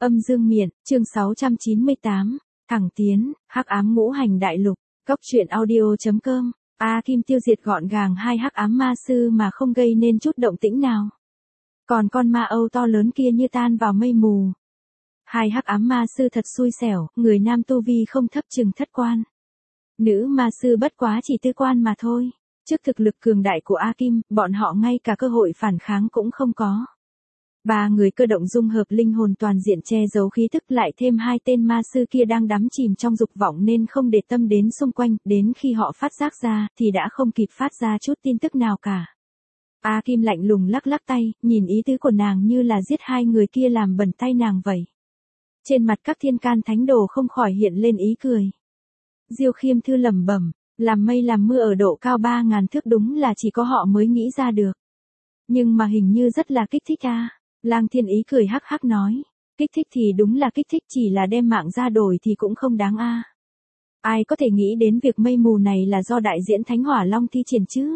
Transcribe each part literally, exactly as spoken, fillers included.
Âm dương miện, chương sáu trăm chín mươi tám, thẳng tiến, hắc ám ngũ hành đại lục, góc truyện audio.com, A Kim tiêu diệt gọn gàng hai hắc ám ma sư mà không gây nên chút động tĩnh nào. Còn con ma âu to lớn kia như tan vào mây mù. Hai hắc ám ma sư thật xui xẻo, người nam tu vi không thấp chừng thất quan. Nữ ma sư bất quá chỉ tư quan mà thôi. Trước thực lực cường đại của A Kim, bọn họ ngay cả cơ hội phản kháng cũng không có. Ba người cơ động dung hợp linh hồn toàn diện che giấu khí tức, lại thêm hai tên ma sư kia đang đắm chìm trong dục vọng nên không để tâm đến xung quanh, đến khi họ phát giác ra thì đã không kịp phát ra chút tin tức nào cả. A Kim lạnh lùng lắc lắc tay, nhìn ý tứ của nàng như là giết hai người kia làm bẩn tay nàng vậy. Trên mặt các thiên can thánh đồ không khỏi hiện lên ý cười. Diêu Khiêm Thư lẩm bẩm, làm mây làm mưa ở độ cao ba ngàn thước đúng là chỉ có họ mới nghĩ ra được. Nhưng mà hình như rất là kích thích a. À. Lang Thiên Ý cười hắc hắc nói, kích thích thì đúng là kích thích, chỉ là đem mạng ra đổi thì cũng không đáng a. À. Ai có thể nghĩ đến việc mây mù này là do đại diễn Thánh Hỏa Long thi triển chứ?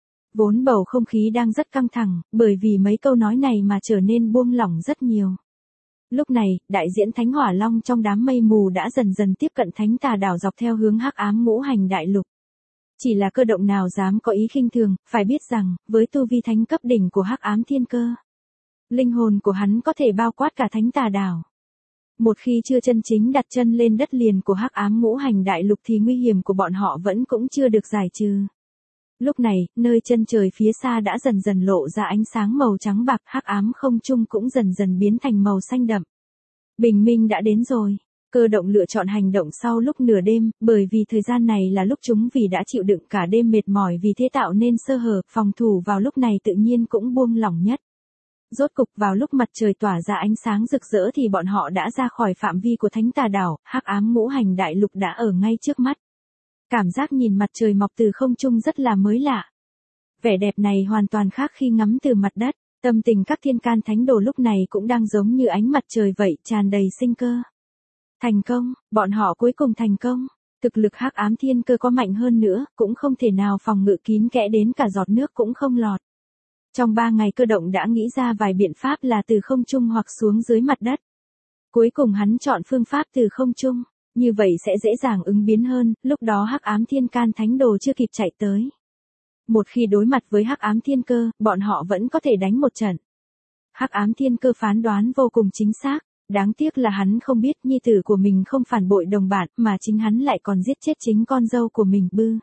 Vốn bầu không khí đang rất căng thẳng, bởi vì mấy câu nói này mà trở nên buông lỏng rất nhiều. Lúc này, đại diễn Thánh Hỏa Long trong đám mây mù đã dần dần tiếp cận Thánh Tà đảo dọc theo hướng hắc ám ngũ hành đại lục. Chỉ là cơ động nào dám có ý khinh thường, phải biết rằng, với tu vi thánh cấp đỉnh của hắc ám thiên cơ, linh hồn của hắn có thể bao quát cả Thánh Tà đảo. Một khi chưa chân chính đặt chân lên đất liền của hắc ám ngũ hành đại lục thì nguy hiểm của bọn họ vẫn cũng chưa được giải trừ. Lúc này, nơi chân trời phía xa đã dần dần lộ ra ánh sáng màu trắng bạc, hắc ám không trung cũng dần dần biến thành màu xanh đậm. Bình minh đã đến rồi. Cơ động lựa chọn hành động sau lúc nửa đêm, bởi vì thời gian này là lúc chúng vì đã chịu đựng cả đêm mệt mỏi vì thế tạo nên sơ hở, phòng thủ vào lúc này tự nhiên cũng buông lỏng nhất. Rốt cục vào lúc mặt trời tỏa ra ánh sáng rực rỡ thì bọn họ đã ra khỏi phạm vi của Thánh Tà đảo, hắc ám ngũ hành đại lục đã ở ngay trước mắt. Cảm giác nhìn mặt trời mọc từ không trung rất là mới lạ. Vẻ đẹp này hoàn toàn khác khi ngắm từ mặt đất, tâm tình các thiên can thánh đồ lúc này cũng đang giống như ánh mặt trời vậy, tràn đầy sinh cơ. Thành công, bọn họ cuối cùng thành công. Thực lực hắc ám thiên cơ có mạnh hơn nữa, cũng không thể nào phòng ngự kín kẽ đến cả giọt nước cũng không lọt. Trong ba ngày cơ động đã nghĩ ra vài biện pháp là từ không trung hoặc xuống dưới mặt đất. Cuối cùng hắn chọn phương pháp từ không trung, như vậy sẽ dễ dàng ứng biến hơn, lúc đó hắc ám thiên can thánh đồ chưa kịp chạy tới. Một khi đối mặt với hắc ám thiên cơ, bọn họ vẫn có thể đánh một trận. Hắc ám thiên cơ phán đoán vô cùng chính xác. Đáng tiếc là hắn không biết nhi tử của mình không phản bội đồng bạn mà chính hắn lại còn giết chết chính con dâu của mình bư.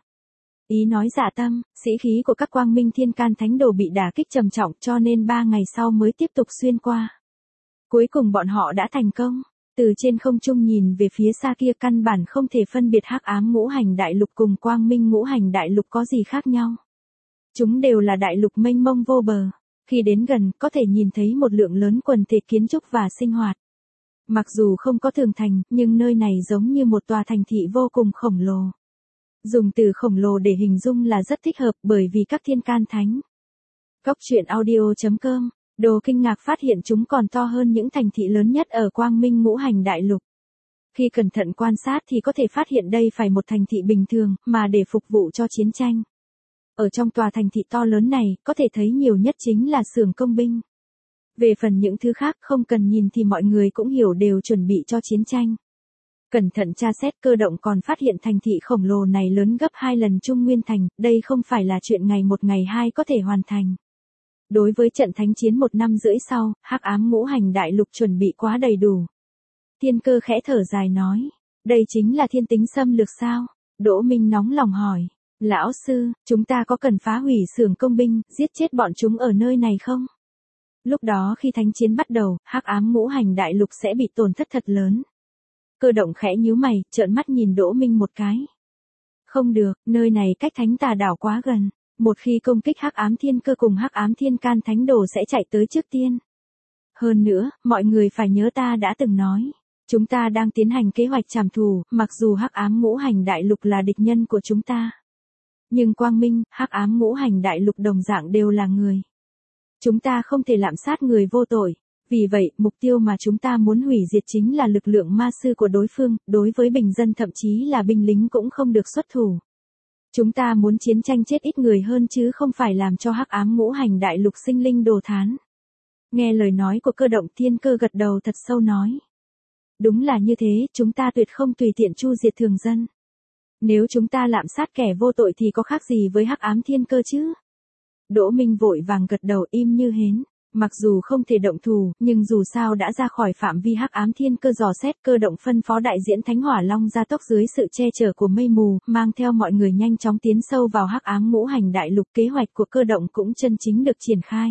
Ý nói dạ tâm, sĩ khí của các quang minh thiên can thánh đồ bị đả kích trầm trọng cho nên ba ngày sau mới tiếp tục xuyên qua. Cuối cùng bọn họ đã thành công. Từ trên không trung nhìn về phía xa kia căn bản không thể phân biệt hắc ám ngũ hành đại lục cùng quang minh ngũ hành đại lục có gì khác nhau. Chúng đều là đại lục mênh mông vô bờ. Khi đến gần có thể nhìn thấy một lượng lớn quần thể kiến trúc và sinh hoạt. Mặc dù không có tường thành, nhưng nơi này giống như một tòa thành thị vô cùng khổng lồ. Dùng từ khổng lồ để hình dung là rất thích hợp bởi vì các thiên can thánh. Góc truyện audio.com, Đồ kinh ngạc phát hiện chúng còn to hơn những thành thị lớn nhất ở quang minh ngũ hành đại lục. Khi cẩn thận quan sát thì có thể phát hiện đây phải một thành thị bình thường mà để phục vụ cho chiến tranh. Ở trong tòa thành thị to lớn này, có thể thấy nhiều nhất chính là xưởng công binh. Về phần những thứ khác không cần nhìn thì mọi người cũng hiểu đều chuẩn bị cho chiến tranh. Cẩn thận tra xét cơ động còn phát hiện thành thị khổng lồ này lớn gấp hai lần Trung Nguyên Thành, đây không phải là chuyện ngày một ngày hai có thể hoàn thành. Đối với trận thánh chiến một năm rưỡi sau, hắc ám ngũ hành đại lục chuẩn bị quá đầy đủ. Thiên cơ khẽ thở dài nói, đây chính là thiên tính xâm lược sao? Đỗ Minh nóng lòng hỏi, lão sư, chúng ta có cần phá hủy xưởng công binh, giết chết bọn chúng ở nơi này không? Lúc đó khi thánh chiến bắt đầu, hắc ám ngũ hành đại lục sẽ bị tổn thất thật lớn. Cơ động khẽ nhíu mày, trợn mắt nhìn Đỗ Minh một cái. Không được, nơi này cách Thánh Tà đảo quá gần. Một khi công kích hắc ám thiên cơ cùng hắc ám thiên can thánh đồ sẽ chạy tới trước tiên. Hơn nữa, mọi người phải nhớ ta đã từng nói. Chúng ta đang tiến hành kế hoạch trảm thù, mặc dù hắc ám ngũ hành đại lục là địch nhân của chúng ta. Nhưng quang minh, hắc ám ngũ hành đại lục đồng dạng đều là người. Chúng ta không thể lạm sát người vô tội. Vì vậy, mục tiêu mà chúng ta muốn hủy diệt chính là lực lượng ma sư của đối phương, đối với bình dân thậm chí là binh lính cũng không được xuất thủ. Chúng ta muốn chiến tranh chết ít người hơn chứ không phải làm cho hắc ám ngũ hành đại lục sinh linh đồ thán. Nghe lời nói của cơ động thiên cơ gật đầu thật sâu nói. Đúng là như thế, chúng ta tuyệt không tùy tiện tru diệt thường dân. Nếu chúng ta lạm sát kẻ vô tội thì có khác gì với hắc ám thiên cơ chứ? Đỗ Minh vội vàng gật đầu im như hến. Mặc dù không thể động thủ, nhưng dù sao đã ra khỏi phạm vi hắc ám thiên cơ dò xét, cơ động phân phó đại diễn Thánh Hỏa Long gia tốc dưới sự che chở của mây mù, mang theo mọi người nhanh chóng tiến sâu vào hắc ám ngũ hành đại lục. Kế hoạch của cơ động cũng chân chính được triển khai.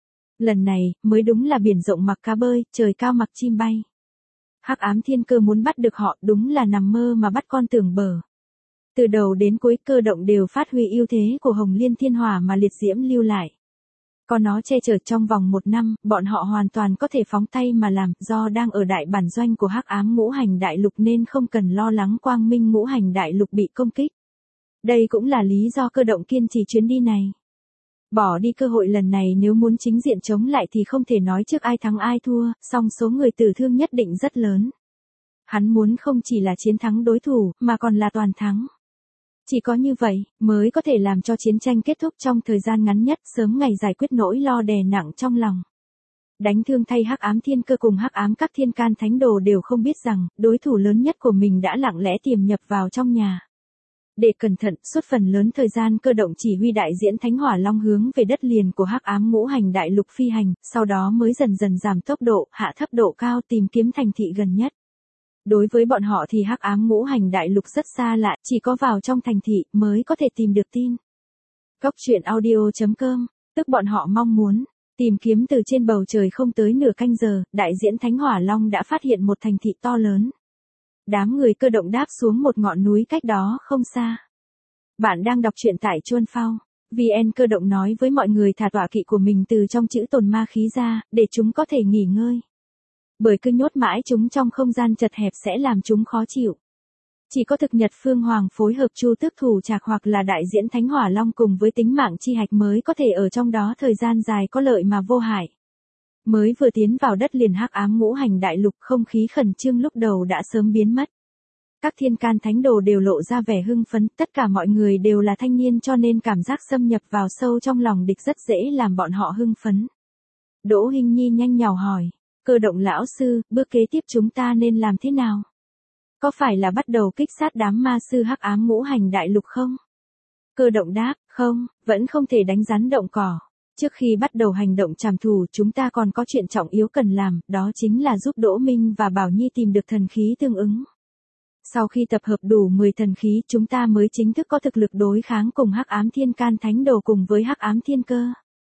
Lần này, mới đúng là biển rộng mặc cá bơi, trời cao mặc chim bay. Hắc ám thiên cơ muốn bắt được họ, đúng là nằm mơ mà bắt con tưởng bờ. Từ đầu đến cuối, cơ động đều phát huy ưu thế của Hồng Liên Thiên Hỏa mà liệt diễm lưu lại. Có nó che chở trong vòng một năm, bọn họ hoàn toàn có thể phóng tay mà làm, do đang ở đại bản doanh của hắc ám ngũ hành đại lục nên không cần lo lắng quang minh ngũ hành đại lục bị công kích. Đây cũng là lý do cơ động kiên trì chuyến đi này. Bỏ đi cơ hội lần này nếu muốn chính diện chống lại thì không thể nói trước ai thắng ai thua, song số người tử thương nhất định rất lớn. Hắn muốn không chỉ là chiến thắng đối thủ, mà còn là toàn thắng. Chỉ có như vậy, mới có thể làm cho chiến tranh kết thúc trong thời gian ngắn nhất, sớm ngày giải quyết nỗi lo đè nặng trong lòng. Đánh thương thay hắc ám thiên cơ cùng hắc ám các thiên can thánh đồ đều không biết rằng, đối thủ lớn nhất của mình đã lặng lẽ tiềm nhập vào trong nhà. Để cẩn thận, suốt phần lớn thời gian cơ động chỉ huy đại diễn Thánh Hỏa Long hướng về đất liền của hắc ám ngũ hành đại lục phi hành, sau đó mới dần dần giảm tốc độ, hạ thấp độ cao tìm kiếm thành thị gần nhất. Đối với bọn họ thì hắc ám ngũ hành đại lục rất xa lạ, chỉ có vào trong thành thị mới có thể tìm được tin. Góc truyện audio chấm com, tức bọn họ mong muốn tìm kiếm từ trên bầu trời không tới nửa canh giờ, đại diễn Thánh Hỏa Long đã phát hiện một thành thị to lớn. Đám người cơ động đáp xuống một ngọn núi cách đó không xa. Bạn đang đọc truyện tại Chuan Phao. vê en cơ động nói với mọi người thả tọa kỵ của mình từ trong chữ tồn ma khí ra, để chúng có thể nghỉ ngơi. Bởi cứ nhốt mãi chúng trong không gian chật hẹp sẽ làm chúng khó chịu. Chỉ có thực nhật Phương Hoàng phối hợp Chu Tước Thủ Trạc hoặc là đại diễn Thánh Hỏa Long cùng với tính mạng chi hạch mới có thể ở trong đó thời gian dài có lợi mà vô hại. Mới vừa tiến vào đất liền hắc ám ngũ hành đại lục, không khí khẩn trương lúc đầu đã sớm biến mất. Các thiên can thánh đồ đều lộ ra vẻ hưng phấn, tất cả mọi người đều là thanh niên cho nên cảm giác xâm nhập vào sâu trong lòng địch rất dễ làm bọn họ hưng phấn. Đỗ Hinh Nhi nhanh nhào hỏi, cơ động lão sư, bước kế tiếp chúng ta nên làm thế nào? Có phải là bắt đầu kích sát đám ma sư hắc ám ngũ hành đại lục không? Cơ động đáp, không, vẫn không thể đánh rắn động cỏ. Trước khi bắt đầu hành động trảm thù chúng ta còn có chuyện trọng yếu cần làm, đó chính là giúp Đỗ Minh và Bảo Nhi tìm được thần khí tương ứng. Sau khi tập hợp đủ mười thần khí chúng ta mới chính thức có thực lực đối kháng cùng hắc ám thiên can thánh đồ cùng với hắc ám thiên cơ.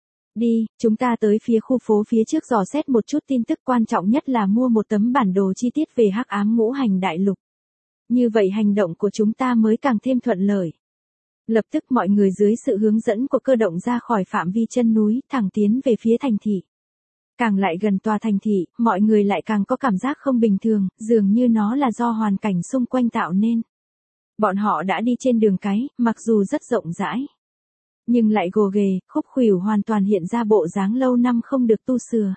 Đi, chúng ta tới phía khu phố phía trước dò xét một chút tin tức, quan trọng nhất là mua một tấm bản đồ chi tiết về hắc ám ngũ hành đại lục. Như vậy hành động của chúng ta mới càng thêm thuận lợi. Lập tức mọi người dưới sự hướng dẫn của cơ động ra khỏi phạm vi chân núi, thẳng tiến về phía thành thị. Càng lại gần tòa thành thị, mọi người lại càng có cảm giác không bình thường, dường như nó là do hoàn cảnh xung quanh tạo nên. Bọn họ đã đi trên đường cái, mặc dù rất rộng rãi, nhưng lại gồ ghề, khúc khuỷu hoàn toàn hiện ra bộ dáng lâu năm không được tu sửa.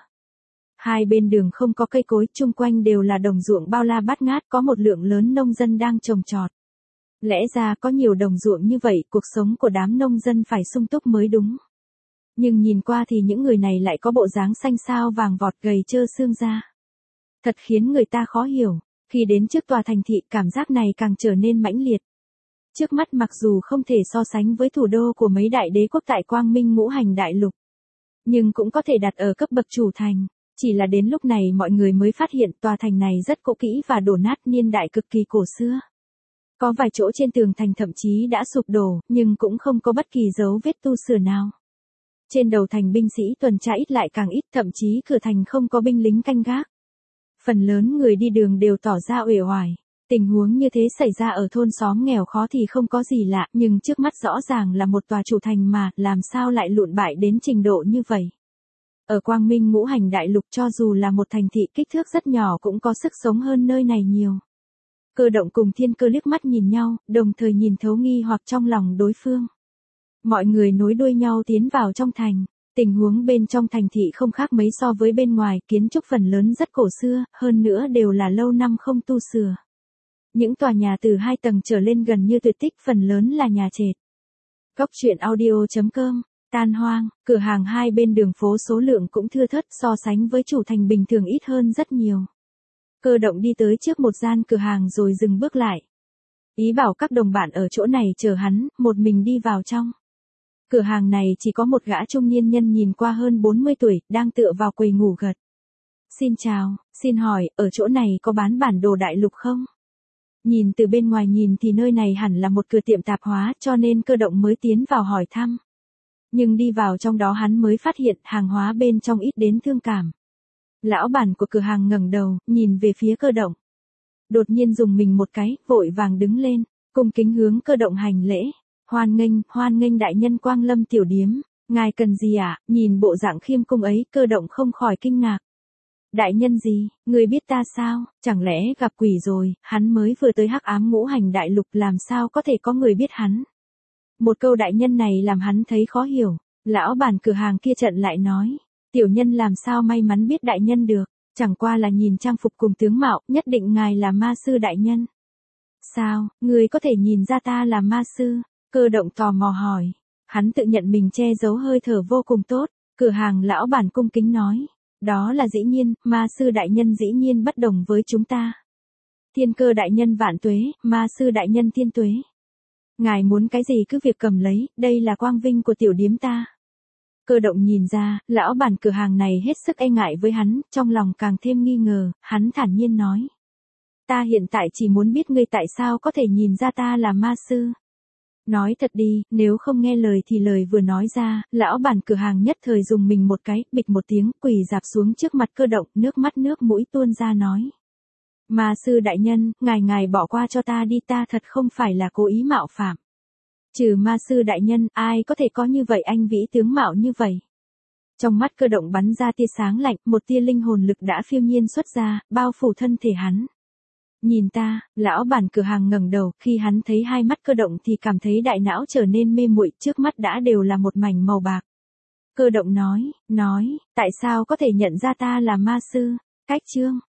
Hai bên đường không có cây cối, chung quanh đều là đồng ruộng bao la bát ngát, có một lượng lớn nông dân đang trồng trọt. Lẽ ra có nhiều đồng ruộng như vậy, cuộc sống của đám nông dân phải sung túc mới đúng. Nhưng nhìn qua thì những người này lại có bộ dáng xanh xao vàng vọt gầy trơ xương ra. Thật khiến người ta khó hiểu, khi đến trước tòa thành thị cảm giác này càng trở nên mãnh liệt. Trước mắt mặc dù không thể so sánh với thủ đô của mấy đại đế quốc tại Quang Minh ngũ hành đại lục, nhưng cũng có thể đặt ở cấp bậc chủ thành. Chỉ là đến lúc này mọi người mới phát hiện tòa thành này rất cũ kỹ và đổ nát, niên đại cực kỳ cổ xưa. Có vài chỗ trên tường thành thậm chí đã sụp đổ, nhưng cũng không có bất kỳ dấu vết tu sửa nào. Trên đầu thành binh sĩ tuần tra ít lại càng ít, thậm chí cửa thành không có binh lính canh gác. Phần lớn người đi đường đều tỏ ra uể oải. Tình huống như thế xảy ra ở thôn xóm nghèo khó thì không có gì lạ, nhưng trước mắt rõ ràng là một tòa chủ thành mà, làm sao lại lụn bại đến trình độ như vậy. Ở Quang Minh ngũ hành đại lục cho dù là một thành thị kích thước rất nhỏ cũng có sức sống hơn nơi này nhiều. Cơ động cùng thiên cơ liếc mắt nhìn nhau, đồng thời nhìn thấu nghi hoặc trong lòng đối phương. Mọi người nối đuôi nhau tiến vào trong thành. Tình huống bên trong thành thị không khác mấy so với bên ngoài, kiến trúc phần lớn rất cổ xưa, hơn nữa đều là lâu năm không tu sửa. Những tòa nhà từ hai tầng trở lên gần như tuyệt tích, phần lớn là nhà trệt. Góc truyện audio chấm com, tan hoang, cửa hàng hai bên đường phố số lượng cũng thưa thớt, so sánh với chủ thành bình thường ít hơn rất nhiều. Cơ động đi tới trước một gian cửa hàng rồi dừng bước lại. Ý bảo các đồng bạn ở chỗ này chờ hắn, một mình đi vào trong. Cửa hàng này chỉ có một gã trung niên nhân nhìn qua hơn bốn mươi tuổi, đang tựa vào quầy ngủ gật. Xin chào, xin hỏi, ở chỗ này có bán bản đồ đại lục không? Nhìn từ bên ngoài nhìn thì nơi này hẳn là một cửa tiệm tạp hóa, cho nên Cơ động mới tiến vào hỏi thăm. Nhưng đi vào trong đó hắn mới phát hiện hàng hóa bên trong ít đến thương cảm. Lão bản của cửa hàng ngẩng đầu, nhìn về phía Cơ động. Đột nhiên dùng mình một cái, vội vàng đứng lên, cung kính hướng Cơ động hành lễ. Hoan nghênh, hoan nghênh đại nhân quang lâm tiểu điếm, ngài cần gì ạ? À? Nhìn bộ dạng khiêm cung ấy, Cơ động không khỏi kinh ngạc. Đại nhân gì, người biết ta sao? Chẳng lẽ gặp quỷ rồi, hắn mới vừa tới hắc ám ngũ hành đại lục, làm sao có thể có người biết hắn? Một câu đại nhân này làm hắn thấy khó hiểu. Lão bản cửa hàng kia trận lại nói, tiểu nhân làm sao may mắn biết đại nhân được, chẳng qua là nhìn trang phục cùng tướng mạo, nhất định ngài là ma sư đại nhân. Sao, người có thể nhìn ra ta là ma sư? Cơ động tò mò hỏi. Hắn tự nhận mình che giấu hơi thở vô cùng tốt. Cửa hàng lão bản cung kính nói, đó là dĩ nhiên, ma sư đại nhân dĩ nhiên bất đồng với chúng ta. Thiên cơ đại nhân vạn tuế, ma sư đại nhân thiên tuế. Ngài muốn cái gì cứ việc cầm lấy, đây là quang vinh của tiểu điếm ta. Cơ động nhìn ra, lão bản cửa hàng này hết sức e ngại với hắn, trong lòng càng thêm nghi ngờ, hắn thản nhiên nói. Ta hiện tại chỉ muốn biết ngươi tại sao có thể nhìn ra ta là ma sư. Nói thật đi, nếu không nghe lời thì lời vừa nói ra, lão bản cửa hàng nhất thời dùng mình một cái, bịch một tiếng, quỳ dạp xuống trước mặt Cơ động, nước mắt nước mũi tuôn ra nói. Ma sư đại nhân, ngài ngài bỏ qua cho ta đi, ta thật không phải là cố ý mạo phạm. Trừ ma sư đại nhân, ai có thể có như vậy anh vĩ tướng mạo như vậy? Trong mắt Cơ động bắn ra tia sáng lạnh, một tia linh hồn lực đã phiêu nhiên xuất ra, bao phủ thân thể hắn. Nhìn ta, lão bản cửa hàng ngẩng đầu, khi hắn thấy hai mắt Cơ động thì cảm thấy đại não trở nên mê muội, trước mắt đã đều là một mảnh màu bạc. Cơ động nói, nói, tại sao có thể nhận ra ta là ma sư? Cách chương.